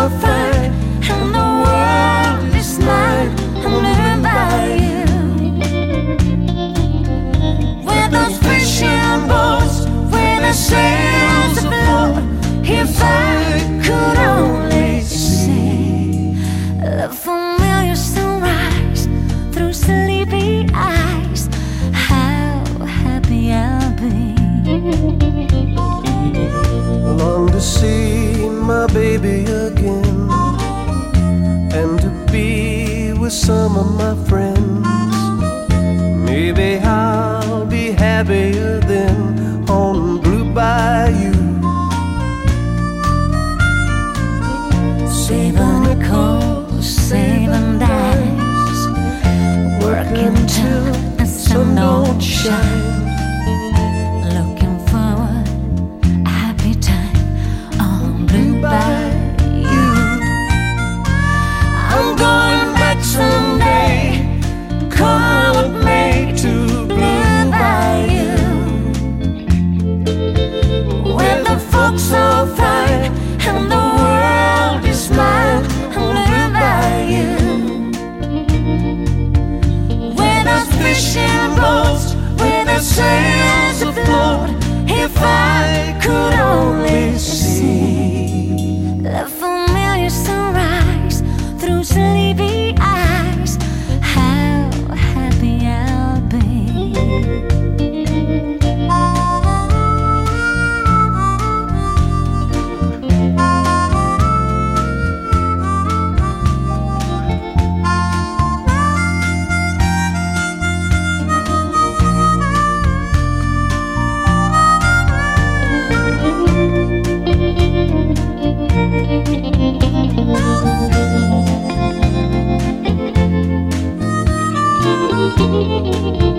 fine and the world is mine. I'm living by you. With those fishing boats, with the sails afloat, if I could only see the familiar sunrise through sleepy eyes, how happy I'll be. Long to see my baby again, and to be with some of my friends. Maybe I'll be happier then on Blue Bayou. Saving nickels, saving dimes, working till the sun don't shine. Looking forward, a happy time on Blue Bayou. I'm going back someday, come what may, to Blue Bayou, where the folks are fine and the world is mine. I'm living by you. With those fishing boats, with the sails afloat, if I could only see the familiar sunrise through sleepy eyes, how happy I'll be. Thank you.